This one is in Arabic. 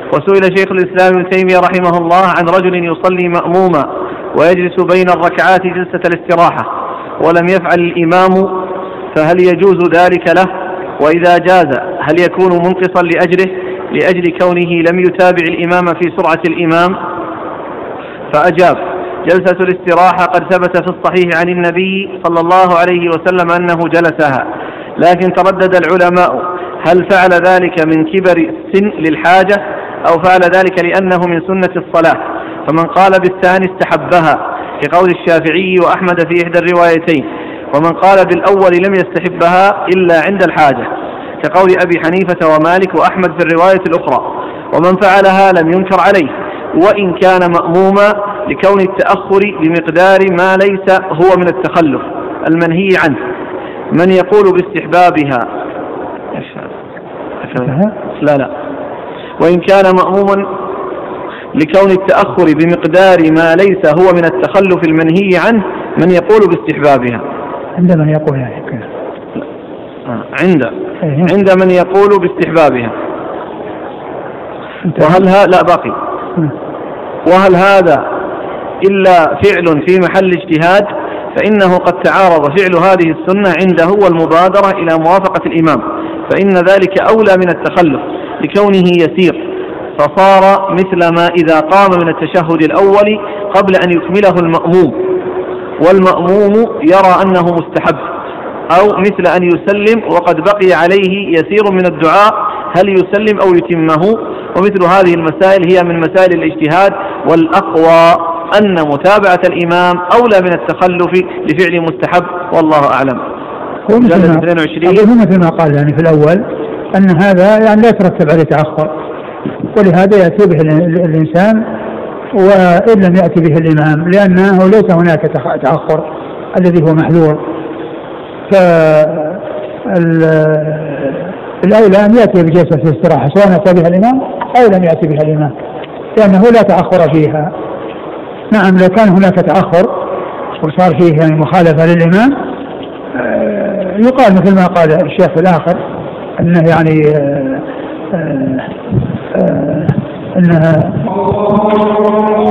وسئل شيخ الإسلام ابن تيمية رحمه الله عن رجل يصلي مأموما ويجلس بين الركعات جلسة الاستراحة ولم يفعل الإمام، فهل يجوز ذلك له؟ وإذا جاز هل يكون منقصا لأجل كونه لم يتابع الإمام في سرعة الإمام؟ فأجاب: جلسة الاستراحة قد ثبت في الصحيح عن النبي صلى الله عليه وسلم أنه جلسها، لكن تردد العلماء هل فعل ذلك من كبر السن للحاجة أو فعل ذلك لأنه من سنة الصلاة، فمن قال بالثاني استحبها كقول الشافعي وأحمد في إحدى الروايتين، ومن قال بالأول لم يستحبها إلا عند الحاجة كقول أبي حنيفة ومالك وأحمد في الرواية الأخرى، ومن فعلها لم ينكر عليه وإن كان مأموما لكون التأخر بمقدار ما ليس هو من التخلف المنهي عنه. من يقول باستحبابها لا وإن كان مأموما لكون التأخر بمقدار ما ليس هو من التخلف المنهي عنه، من يقول باستحبابها؟ عند من يقول يعني عند من يقول باستحبابها. وهل هذا إلا فعل في محل اجتهاد؟ فإنه قد تعارض فعل هذه السنة عنده والمبادرة إلى موافقة الإمام، فإن ذلك أولى من التخلف لكونه يسير، فصار مثل ما إذا قام من التشهد الأول قبل أن يكمله المأموم والمأموم يرى أنه مستحب، أو مثل أن يسلم وقد بقي عليه يسير من الدعاء هل يسلم أو يتمه. ومثل هذه المسائل هي من مسائل الاجتهاد، والأقوى أن متابعة الإمام أولى من التخلف لفعل مستحب، والله أعلم. هو مثل ما قال يعني في الأول أن هذا يعني لا يترتب عليه تأخر، ولهذا يأتي به الإنسان وإن لم يأتي به الإمام، لأنه ليس هناك تأخر الذي هو محذور. فالأولى أن يأتي بجلسة الاستراحة سواء أتى بها الإمام أو لم يأتي بها الإمام، لأنه لا تأخر فيها. نعم لو كان هناك تأخر وصار فيه يعني مخالفة للإمام يقال مثل ما قال الشيخ الآخر أنه يعني أنها